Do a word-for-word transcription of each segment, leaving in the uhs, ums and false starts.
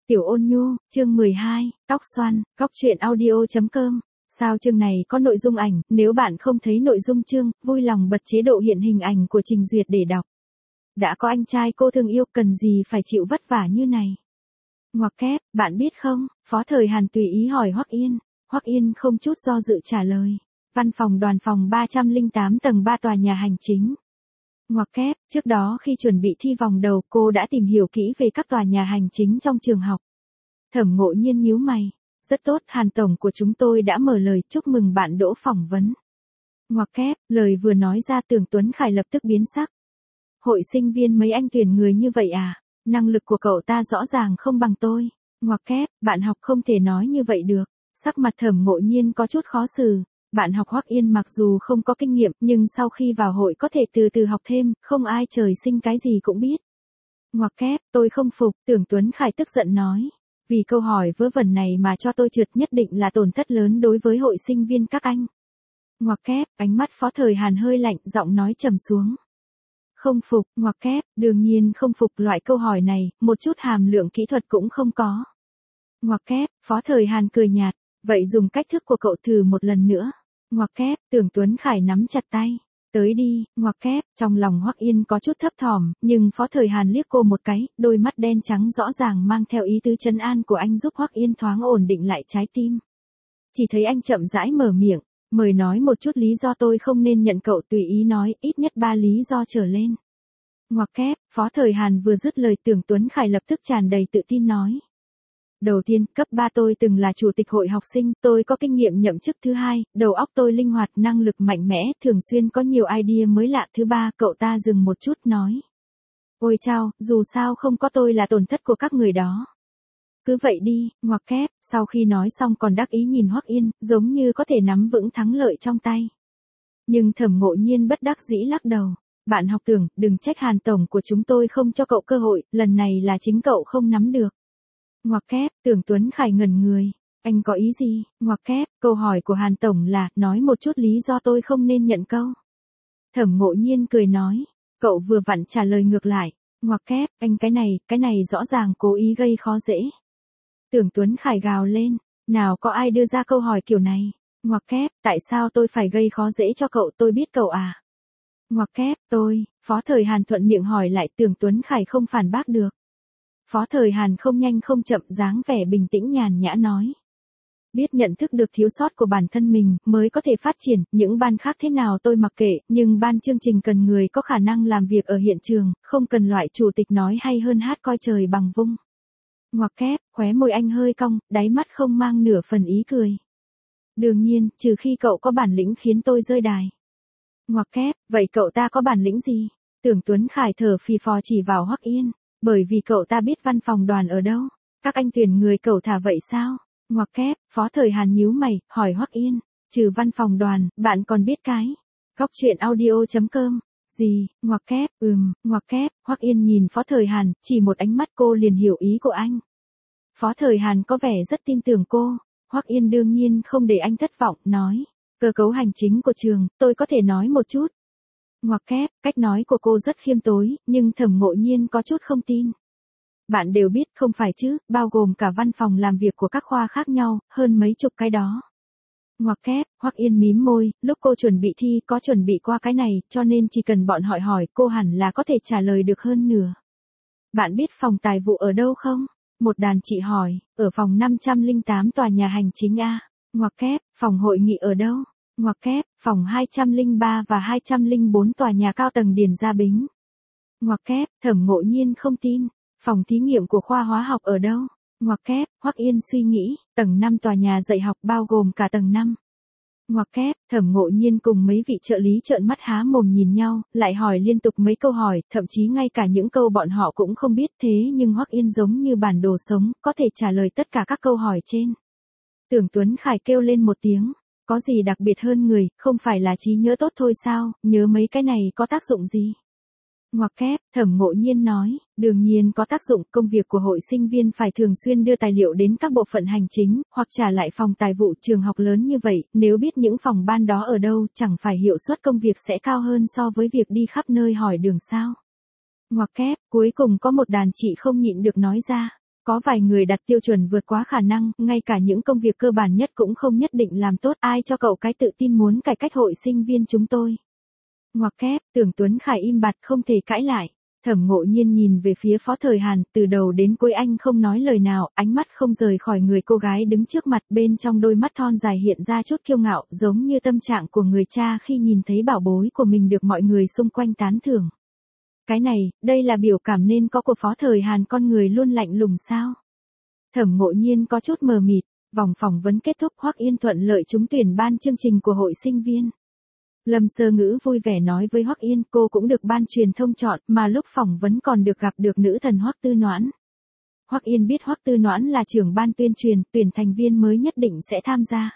Tiểu Ôn Nhu, chương mười hai, Cóc Xoăn, cóc truyện audio chấm com. Sao chương này có nội dung ảnh, nếu bạn không thấy nội dung chương, vui lòng bật chế độ hiện hình ảnh của trình duyệt để đọc. Đã có anh trai cô thương yêu, cần gì phải chịu vất vả như này. Ngoặc kép, bạn biết không, Phó Thời Hàn tùy ý hỏi Hoắc Yên. Hoắc Yên không chút do dự trả lời. Văn phòng đoàn phòng ba trăm lẻ tám tầng ba tòa nhà hành chính. Ngoặc kép, trước đó khi chuẩn bị thi vòng đầu cô đã tìm hiểu kỹ về các tòa nhà hành chính trong trường học. Thẩm Ngộ Nhiên nhíu mày. Rất tốt, Hàn tổng của chúng tôi đã mở lời chúc mừng bạn đỗ phỏng vấn. Ngoặc kép, lời vừa nói ra Tưởng Tuấn Khải lập tức biến sắc. Hội sinh viên mấy anh tuyển người như vậy à, năng lực của cậu ta rõ ràng không bằng tôi. Ngoặc kép, bạn học không thể nói như vậy được. Sắc mặt Thẩm Ngộ Nhiên có chút khó xử. Bạn học Hoắc Yên mặc dù không có kinh nghiệm nhưng sau khi vào hội có thể từ từ học thêm, không ai trời sinh cái gì cũng biết. Ngoặc kép, tôi không phục, Tưởng Tuấn Khải tức giận nói. Vì câu hỏi vớ vẩn này mà cho tôi trượt nhất định là tổn thất lớn đối với hội sinh viên các anh. Ngoặc kép, ánh mắt Phó Thời Hàn hơi lạnh, giọng nói trầm xuống. Không phục, ngoặc kép, đương nhiên không phục, loại câu hỏi này, một chút hàm lượng kỹ thuật cũng không có. Ngoặc kép, Phó Thời Hàn cười nhạt, vậy dùng cách thức của cậu thử một lần nữa. Ngoặc kép, Tưởng Tuấn Khải nắm chặt tay. Tới đi, ngoặc kép, trong lòng Hoắc Yên có chút thấp thỏm, nhưng Phó Thời Hàn liếc cô một cái, đôi mắt đen trắng rõ ràng mang theo ý tứ trấn an của anh giúp Hoắc Yên thoáng ổn định lại trái tim. Chỉ thấy anh chậm rãi mở miệng, mời nói một chút lý do tôi không nên nhận cậu, tùy ý nói, ít nhất ba lý do trở lên. Ngoặc kép, Phó Thời Hàn vừa dứt lời Tưởng Tuấn Khải lập tức tràn đầy tự tin nói. Đầu tiên, cấp ba tôi từng là chủ tịch hội học sinh, tôi có kinh nghiệm nhậm chức. Thứ hai, đầu óc tôi linh hoạt, năng lực mạnh mẽ, thường xuyên có nhiều idea mới lạ. Thứ ba, cậu ta dừng một chút nói. Ôi chao, dù sao không có tôi là tổn thất của các người đó. Cứ vậy đi, ngoặc kép, sau khi nói xong còn đắc ý nhìn Hoắc Yên, giống như có thể nắm vững thắng lợi trong tay. Nhưng Thẩm Ngộ Nhiên bất đắc dĩ lắc đầu. Bạn học Tưởng, đừng trách Hàn tổng của chúng tôi không cho cậu cơ hội, lần này là chính cậu không nắm được. Ngoặc kép, Tưởng Tuấn Khải ngẩn người. Anh có ý gì? Ngoặc kép, câu hỏi của Hàn tổng là, nói một chút lý do tôi không nên nhận câu. Thẩm Ngộ Nhiên cười nói, cậu vừa vặn trả lời ngược lại. Ngoặc kép, anh cái này, cái này rõ ràng cố ý gây khó dễ. Tưởng Tuấn Khải gào lên, nào có ai đưa ra câu hỏi kiểu này. Ngoặc kép, tại sao tôi phải gây khó dễ cho cậu, tôi biết cậu à. Ngoặc kép, tôi, Phó Thời Hàn thuận miệng hỏi lại, Tưởng Tuấn Khải không phản bác được. Phó Thời Hàn không nhanh không chậm, dáng vẻ bình tĩnh nhàn nhã nói. Biết nhận thức được thiếu sót của bản thân mình, mới có thể phát triển, những ban khác thế nào tôi mặc kệ, nhưng ban chương trình cần người có khả năng làm việc ở hiện trường, không cần loại chủ tịch nói hay hơn hát coi trời bằng vung. Ngoặc kép, khóe môi anh hơi cong, đáy mắt không mang nửa phần ý cười. Đương nhiên, trừ khi cậu có bản lĩnh khiến tôi rơi đài. Ngoặc kép, vậy cậu ta có bản lĩnh gì? Tưởng Tuấn Khải thở phì phò chỉ vào Hoắc Yên. Bởi vì cậu ta biết văn phòng đoàn ở đâu. Các anh tuyển người cậu thả vậy sao? Ngoặc kép, Phó Thời Hàn nhíu mày, hỏi Hoắc Yên. Trừ văn phòng đoàn, bạn còn biết cái? Cóc truyện audio chấm com. Gì? Ngoặc kép, ừm, ngoặc kép. Hoắc Yên nhìn Phó Thời Hàn, chỉ một ánh mắt cô liền hiểu ý của anh. Phó Thời Hàn có vẻ rất tin tưởng cô. Hoắc Yên đương nhiên không để anh thất vọng, nói. Cơ cấu hành chính của trường, tôi có thể nói một chút. Ngoặc kép, cách nói của cô rất khiêm tốn, nhưng Thẩm Ngộ Nhiên có chút không tin. Bạn đều biết không phải chứ, bao gồm cả văn phòng làm việc của các khoa khác nhau, hơn mấy chục cái đó. Ngoặc kép, Hoắc Yên mím môi, lúc cô chuẩn bị thi có chuẩn bị qua cái này, cho nên chỉ cần bọn hỏi hỏi cô hẳn là có thể trả lời được hơn nửa. Bạn biết phòng tài vụ ở đâu không? Một đàn chị hỏi, ở phòng năm trăm lẻ tám tòa nhà hành chính A. Ngoặc kép, phòng hội nghị ở đâu? Ngoặc kép, phòng hai trăm lẻ ba và hai trăm lẻ bốn tòa nhà cao tầng Điền Gia Bính. Ngoặc kép, Thẩm Ngộ Nhiên không tin. Phòng thí nghiệm của khoa hóa học ở đâu? Ngoặc kép, Hoắc Yên suy nghĩ, tầng năm tòa nhà dạy học bao gồm cả tầng năm. Ngoặc kép, Thẩm Ngộ Nhiên cùng mấy vị trợ lý trợn mắt há mồm nhìn nhau, lại hỏi liên tục mấy câu hỏi, thậm chí ngay cả những câu bọn họ cũng không biết, thế nhưng Hoắc Yên giống như bản đồ sống, có thể trả lời tất cả các câu hỏi trên. Tưởng Tuấn Khải kêu lên một tiếng. Có gì đặc biệt hơn người, không phải là trí nhớ tốt thôi sao, nhớ mấy cái này có tác dụng gì? Ngoặc kép, Thẩm Ngộ Nhiên nói, đương nhiên có tác dụng, công việc của hội sinh viên phải thường xuyên đưa tài liệu đến các bộ phận hành chính, hoặc trả lại phòng tài vụ. Trường học lớn như vậy, nếu biết những phòng ban đó ở đâu, chẳng phải hiệu suất công việc sẽ cao hơn so với việc đi khắp nơi hỏi đường sao? Ngoặc kép, cuối cùng có một đàn chị không nhịn được nói ra, Có vài người đặt tiêu chuẩn vượt quá khả năng, ngay cả những công việc cơ bản nhất cũng không nhất định làm tốt. Ai cho cậu cái tự tin muốn cải cách hội sinh viên chúng tôi? Ngoặc kép, Tưởng Tuấn Khải im bặt không thể cãi lại. Thẩm Ngộ Nhiên nhìn về phía Phó Thời Hàn, từ đầu đến cuối anh không nói lời nào, ánh mắt không rời khỏi người cô gái đứng trước mặt, bên trong đôi mắt thon dài hiện ra chút kiêu ngạo, giống như tâm trạng của người cha khi nhìn thấy bảo bối của mình được mọi người xung quanh tán thưởng. Cái này, đây là biểu cảm nên có của Phó Thời Hàn, con người luôn lạnh lùng sao? Thẩm Ngộ Nhiên có chút mờ mịt, vòng phỏng vấn kết thúc, Hoắc Yên thuận lợi trúng tuyển ban chương trình của hội sinh viên. Lâm Sơ Ngữ vui vẻ nói với Hoắc Yên, cô cũng được ban truyền thông chọn, mà lúc phỏng vấn còn được gặp được nữ thần Hoắc Tư Noãn. Hoắc Yên biết Hoắc Tư Noãn là trưởng ban tuyên truyền, tuyển thành viên mới nhất định sẽ tham gia.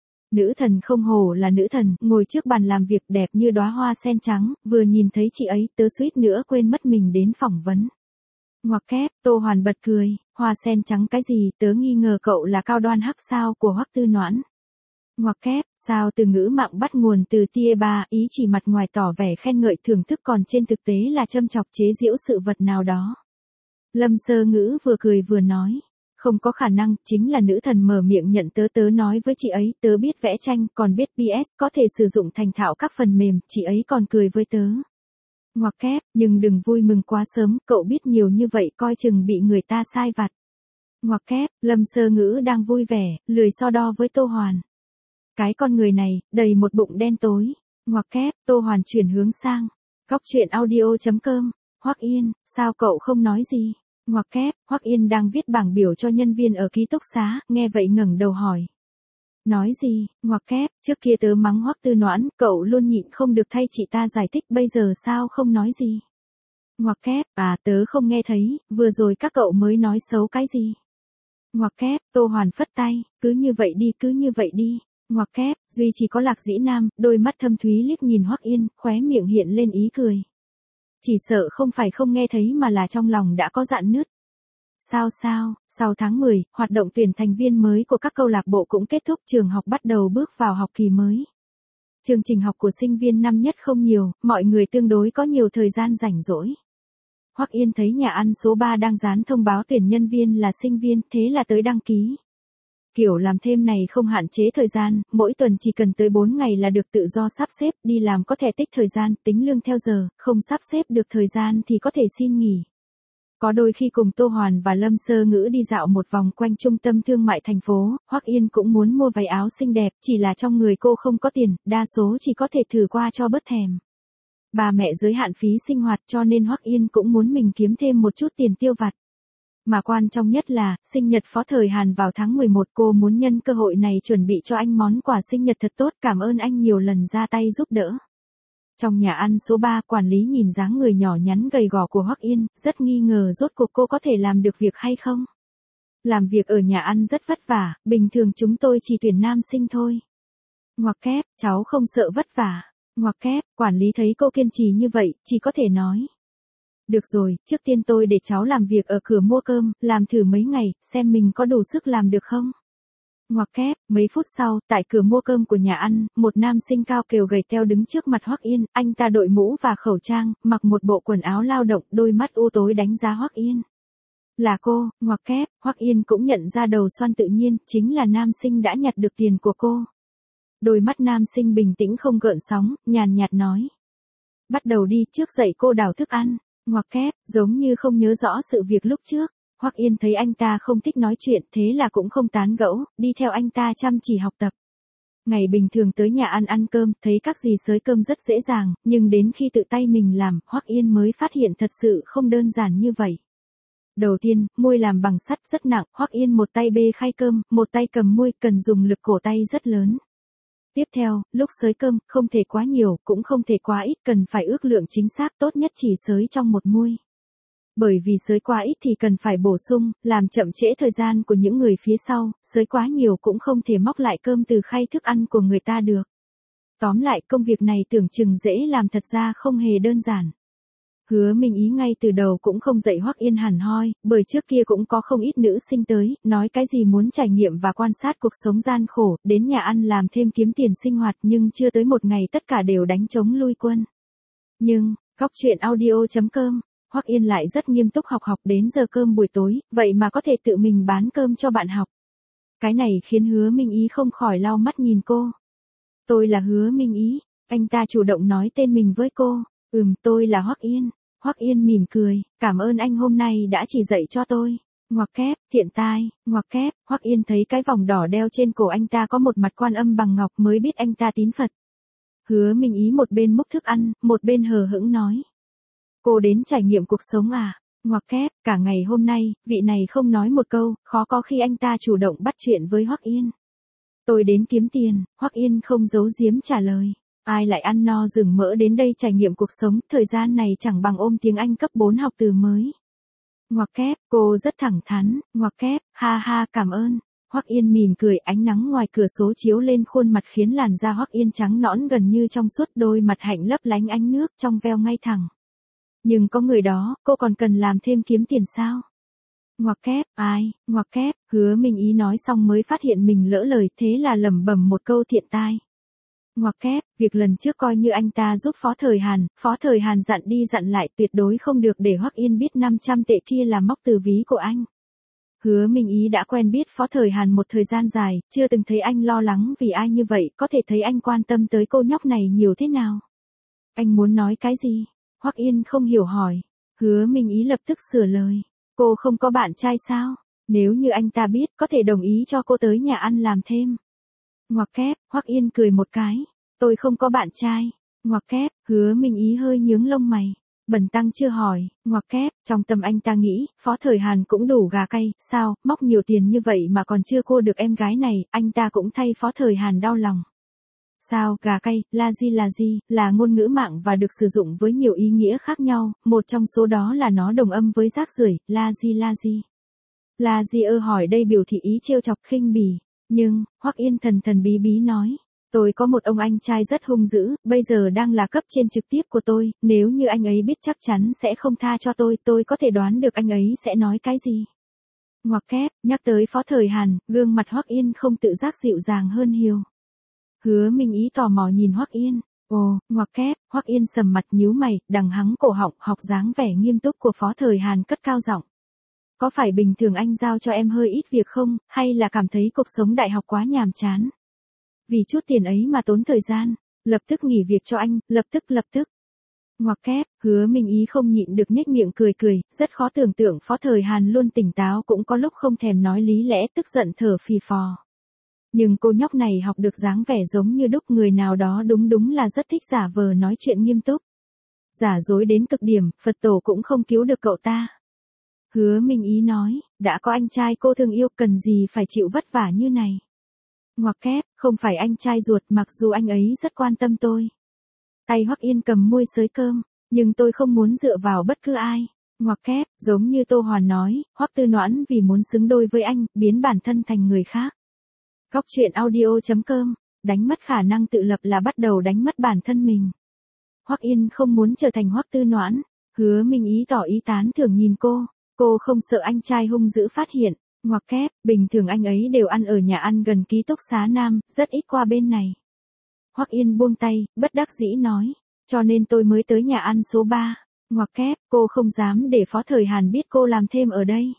Nữ thần không hổ là nữ thần, ngồi trước bàn làm việc đẹp như đóa hoa sen trắng, vừa nhìn thấy chị ấy, tớ suýt nữa quên mất mình đến phỏng vấn. Ngoặc kép, Tô Hoàn bật cười, hoa sen trắng cái gì, tớ nghi ngờ cậu là cao đoan hắc sao của Hoắc Tư Noãn. Ngoặc kép, sao từ ngữ mạng bắt nguồn từ tia ba, ý chỉ mặt ngoài tỏ vẻ khen ngợi thưởng thức còn trên thực tế là châm chọc chế giễu sự vật nào đó. Lâm Sơ Ngữ vừa cười vừa nói, không có khả năng, chính là nữ thần mở miệng nhận tớ, tớ nói với chị ấy, tớ biết vẽ tranh, còn biết pê ét, có thể sử dụng thành thạo các phần mềm, chị ấy còn cười với tớ. Ngoặc kép, nhưng đừng vui mừng quá sớm, cậu biết nhiều như vậy coi chừng bị người ta sai vặt. Ngoặc kép, Lâm Sơ Ngữ đang vui vẻ, lười so đo với Tô Hoàn. Cái con người này, đầy một bụng đen tối. Ngoặc kép, Tô Hoàn chuyển hướng sang. Góc truyện audio chấm com. Hoắc Yên, sao cậu không nói gì? Ngoặc kép, Hoắc Yên đang viết bảng biểu cho nhân viên ở ký túc xá, nghe vậy ngẩng đầu hỏi. Nói gì? Ngoặc kép, trước kia tớ mắng Hoắc Tư Noãn, cậu luôn nhịn không được thay chị ta giải thích, bây giờ sao không nói gì? Ngoặc kép, à tớ không nghe thấy, vừa rồi các cậu mới nói xấu cái gì? Ngoặc kép, Tô Hoàn phất tay, cứ như vậy đi, cứ như vậy đi. Ngoặc kép, duy chỉ có Lạc Dĩ Nam, đôi mắt thâm thúy liếc nhìn Hoắc Yên, khóe miệng hiện lên ý cười. Chỉ sợ không phải không nghe thấy mà là trong lòng đã có dạn nứt. Sao sao, sau tháng mười, hoạt động tuyển thành viên mới của các câu lạc bộ cũng kết thúc, trường học bắt đầu bước vào học kỳ mới. Chương trình học của sinh viên năm nhất không nhiều, mọi người tương đối có nhiều thời gian rảnh rỗi. Hoắc Yên thấy nhà ăn số ba đang dán thông báo tuyển nhân viên là sinh viên, thế là tới đăng ký. Kiểu làm thêm này không hạn chế thời gian, mỗi tuần chỉ cần tới bốn ngày là được tự do sắp xếp, đi làm có thể tích thời gian, tính lương theo giờ, không sắp xếp được thời gian thì có thể xin nghỉ. Có đôi khi cùng Tô Hoàn và Lâm Sơ Ngữ đi dạo một vòng quanh trung tâm thương mại thành phố, Hoắc Yên cũng muốn mua váy áo xinh đẹp, chỉ là trong người cô không có tiền, đa số chỉ có thể thử qua cho bớt thèm. Bà mẹ giới hạn phí sinh hoạt cho nên Hoắc Yên cũng muốn mình kiếm thêm một chút tiền tiêu vặt. Mà quan trọng nhất là, sinh nhật Phó Thời Hàn vào tháng mười một, cô muốn nhân cơ hội này chuẩn bị cho anh món quà sinh nhật thật tốt, cảm ơn anh nhiều lần ra tay giúp đỡ. Trong nhà ăn số ba, quản lý nhìn dáng người nhỏ nhắn gầy gò của Hoắc Yên, rất nghi ngờ rốt cuộc cô có thể làm được việc hay không. Làm việc ở nhà ăn rất vất vả, bình thường chúng tôi chỉ tuyển nam sinh thôi. Ngoặc kép, cháu không sợ vất vả. Ngoặc kép, quản lý thấy cô kiên trì như vậy, chỉ có thể nói. Được rồi, trước tiên tôi để cháu làm việc ở cửa mua cơm, làm thử mấy ngày, xem mình có đủ sức làm được không. Ngoặc kép, mấy phút sau, tại cửa mua cơm của nhà ăn, một nam sinh cao kiều gầy teo đứng trước mặt Hoắc Yên, anh ta đội mũ và khẩu trang, mặc một bộ quần áo lao động, đôi mắt u tối đánh giá Hoắc Yên. Là cô, ngoặc kép, Hoắc Yên cũng nhận ra đầu xoăn tự nhiên, chính là nam sinh đã nhặt được tiền của cô. Đôi mắt nam sinh bình tĩnh không gợn sóng, nhàn nhạt nói. Bắt đầu đi, trước dậy cô đảo thức ăn. Ngoặc kép, giống như không nhớ rõ sự việc lúc trước. Hoắc Yên thấy anh ta không thích nói chuyện, thế là cũng không tán gẫu, đi theo anh ta chăm chỉ học tập. Ngày bình thường tới nhà ăn ăn cơm, thấy các dì xới cơm rất dễ dàng, nhưng đến khi tự tay mình làm, Hoắc Yên mới phát hiện thật sự không đơn giản như vậy. Đầu tiên, muôi làm bằng sắt rất nặng, Hoắc Yên một tay bê khay cơm, một tay cầm muôi, cần dùng lực cổ tay rất lớn. Tiếp theo, lúc xới cơm, không thể quá nhiều, cũng không thể quá ít, cần phải ước lượng chính xác, tốt nhất chỉ xới trong một muôi. Bởi vì xới quá ít thì cần phải bổ sung, làm chậm trễ thời gian của những người phía sau, xới quá nhiều cũng không thể móc lại cơm từ khay thức ăn của người ta được. Tóm lại, công việc này tưởng chừng dễ làm thật ra không hề đơn giản. Hứa Minh Ý ngay từ đầu cũng không dạy Hoắc Yên hẳn hoi, bởi trước kia cũng có không ít nữ sinh tới, nói cái gì muốn trải nghiệm và quan sát cuộc sống gian khổ, đến nhà ăn làm thêm kiếm tiền sinh hoạt, nhưng chưa tới một ngày tất cả đều đánh trống lui quân. Nhưng, góc truyện audio chấm com Hoắc Yên lại rất nghiêm túc học học đến giờ cơm buổi tối, vậy mà có thể tự mình bán cơm cho bạn học. Cái này khiến Hứa Minh Ý không khỏi lau mắt nhìn cô. Tôi là Hứa Minh Ý, anh ta chủ động nói tên mình với cô. Ừm, tôi là Hoắc Yên. Hoắc Yên mỉm cười, cảm ơn anh hôm nay đã chỉ dạy cho tôi. Ngoặc kép, thiện tai, ngoặc kép, Hoắc Yên thấy cái vòng đỏ đeo trên cổ anh ta có một mặt quan âm bằng ngọc mới biết anh ta tín Phật. Hứa Minh Ý một bên múc thức ăn, một bên hờ hững nói. Cô đến trải nghiệm cuộc sống à? Ngoặc kép, cả ngày hôm nay, vị này không nói một câu, khó có khi anh ta chủ động bắt chuyện với Hoắc Yên. Tôi đến kiếm tiền, Hoắc Yên không giấu giếm trả lời. Ai lại ăn no rừng mỡ đến đây trải nghiệm cuộc sống, thời gian này chẳng bằng ôm tiếng Anh cấp bốn học từ mới. Ngoặc kép, cô rất thẳng thắn, ngoặc kép, ha ha cảm ơn. Hoắc Yên mỉm cười, ánh nắng ngoài cửa sổ chiếu lên khuôn mặt khiến làn da Hoắc Yên trắng nõn gần như trong suốt, đôi mặt hạnh lấp lánh ánh nước trong veo ngay thẳng. Nhưng có người đó, cô còn cần làm thêm kiếm tiền sao? Ngoặc kép, ai, ngoặc kép, Hứa Minh Ý nói xong mới phát hiện mình lỡ lời, thế là lẩm bẩm một câu thiện tai. Ngoặc kép, việc lần trước coi như anh ta giúp Phó Thời Hàn, Phó Thời Hàn dặn đi dặn lại tuyệt đối không được để Hoắc Yên biết năm trăm tệ kia là móc từ ví của anh. Hứa Minh Ý đã quen biết Phó Thời Hàn một thời gian dài, chưa từng thấy anh lo lắng vì ai như vậy, có thể thấy anh quan tâm tới cô nhóc này nhiều thế nào. Anh muốn nói cái gì? Hoắc Yên không hiểu hỏi. Hứa Minh Ý lập tức sửa lời. Cô không có bạn trai sao? Nếu như anh ta biết, có thể đồng ý cho cô tới nhà ăn làm thêm. Ngoặc kép, Hoắc Yên cười một cái. Tôi không có bạn trai. Ngoặc kép, Hứa Minh Ý hơi nhướng lông mày. Bần tăng chưa hỏi, ngoặc kép, trong tâm anh ta nghĩ, Phó Thời Hàn cũng đủ gà cay, sao, móc nhiều tiền như vậy mà còn chưa cua được em gái này, anh ta cũng thay Phó Thời Hàn đau lòng. Sao, gà cay, là gì là gì, là ngôn ngữ mạng và được sử dụng với nhiều ý nghĩa khác nhau, một trong số đó là nó đồng âm với rác rưởi, là gì là gì. Là gì ơ hỏi đây biểu thị ý trêu chọc khinh bỉ, nhưng, Hoắc Yên thần thần bí bí nói. Tôi có một ông anh trai rất hung dữ, bây giờ đang là cấp trên trực tiếp của tôi, nếu như anh ấy biết chắc chắn sẽ không tha cho tôi, tôi có thể đoán được anh ấy sẽ nói cái gì. Ngoặc kép, nhắc tới Phó Thời Hàn, gương mặt Hoắc Yên không tự giác dịu dàng hơn nhiều. Hứa Minh Ý tò mò nhìn Hoắc Yên. Ồ, ngoặc kép, Hoắc Yên sầm mặt nhíu mày, đằng hắng cổ họng, học dáng vẻ nghiêm túc của Phó Thời Hàn cất cao giọng. Có phải bình thường anh giao cho em hơi ít việc không, hay là cảm thấy cuộc sống đại học quá nhàm chán? Vì chút tiền ấy mà tốn thời gian, lập tức nghỉ việc cho anh, lập tức lập tức. Ngoặc kép, Hứa Minh Ý không nhịn được nhếch miệng cười cười, rất khó tưởng tượng Phó Thời Hàn luôn tỉnh táo cũng có lúc không thèm nói lý lẽ tức giận thở phì phò. Nhưng cô nhóc này học được dáng vẻ giống như đúc người nào đó đúng đúng là rất thích giả vờ nói chuyện nghiêm túc. Giả dối đến cực điểm, Phật tổ cũng không cứu được cậu ta. Hứa Minh Ý nói, đã có anh trai cô thương yêu cần gì phải chịu vất vả như này. Ngoặc kép, không phải anh trai ruột mặc dù anh ấy rất quan tâm tôi. Tay Hoắc Yên cầm muôi xới cơm, nhưng tôi không muốn dựa vào bất cứ ai. Ngoặc kép, giống như Tô Hoàn nói, Hoắc Tư Noãn vì muốn xứng đôi với anh, biến bản thân thành người khác. Góc truyện audio chấm com, đánh mất khả năng tự lập là bắt đầu đánh mất bản thân mình. Hoắc Yên không muốn trở thành Hoắc Tư Noãn. Hứa Minh Ý tỏ ý tán thưởng nhìn cô, cô không sợ anh trai hung dữ phát hiện. Ngoặc kép, bình thường anh ấy đều ăn ở nhà ăn gần ký túc xá Nam, rất ít qua bên này. Hoắc Yên buông tay, bất đắc dĩ nói, cho nên tôi mới tới nhà ăn số ba. Ngoặc kép, cô không dám để Phó Thời Hàn biết cô làm thêm ở đây.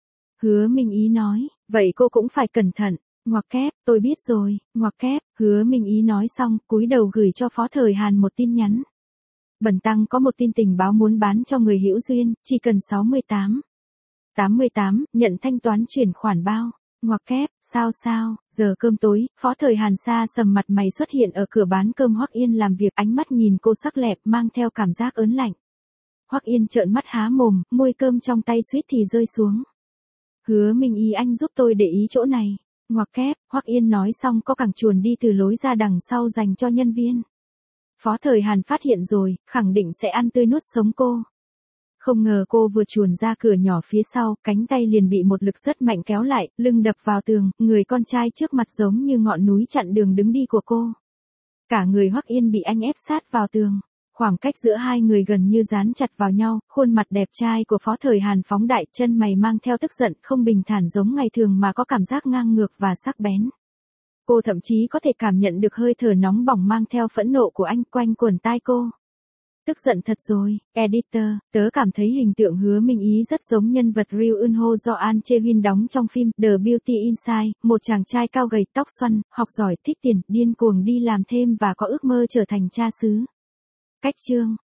Hứa Minh Ý nói, vậy cô cũng phải cẩn thận. Ngoặc kép, tôi biết rồi. Ngoặc kép, Hứa Minh Ý nói xong, cúi đầu gửi cho Phó Thời Hàn một tin nhắn. Bần tăng có một tin tình báo muốn bán cho người hữu duyên, chỉ cần sáu mươi tám. tám mươi tám, nhận thanh toán chuyển khoản bao. Ngoặc kép, sao sao, giờ cơm tối, Phó Thời Hàn xa sầm mặt mày xuất hiện ở cửa bán cơm Hoắc Yên làm việc, ánh mắt nhìn cô sắc lẹp mang theo cảm giác ớn lạnh. Hoắc Yên trợn mắt há mồm, muôi cơm trong tay suýt thì rơi xuống. Hứa Minh Ý anh giúp tôi để ý chỗ này. Ngoặc kép, Hoắc Yên nói xong có cẳng chuồn đi từ lối ra đằng sau dành cho nhân viên. Phó Thời Hàn phát hiện rồi, khẳng định sẽ ăn tươi nuốt sống cô. Không ngờ cô vừa chuồn ra cửa nhỏ phía sau, cánh tay liền bị một lực rất mạnh kéo lại, lưng đập vào tường, người con trai trước mặt giống như ngọn núi chặn đường đứng đi của cô. Cả người Hoắc Yên bị anh ép sát vào tường. Khoảng cách giữa hai người gần như dán chặt vào nhau, khuôn mặt đẹp trai của Phó Thời Hàn phóng đại, chân mày mang theo tức giận, không bình thản giống ngày thường mà có cảm giác ngang ngược và sắc bén. Cô thậm chí có thể cảm nhận được hơi thở nóng bỏng mang theo phẫn nộ của anh quanh quẩn tai cô. Tức giận thật rồi, editor, tớ cảm thấy hình tượng Hứa Minh Ý rất giống nhân vật Ryu Eun-ho do An Chae-win đóng trong phim The Beauty Inside, một chàng trai cao gầy tóc xoăn, học giỏi thích tiền, điên cuồng đi làm thêm và có ước mơ trở thành cha xứ. Cách chương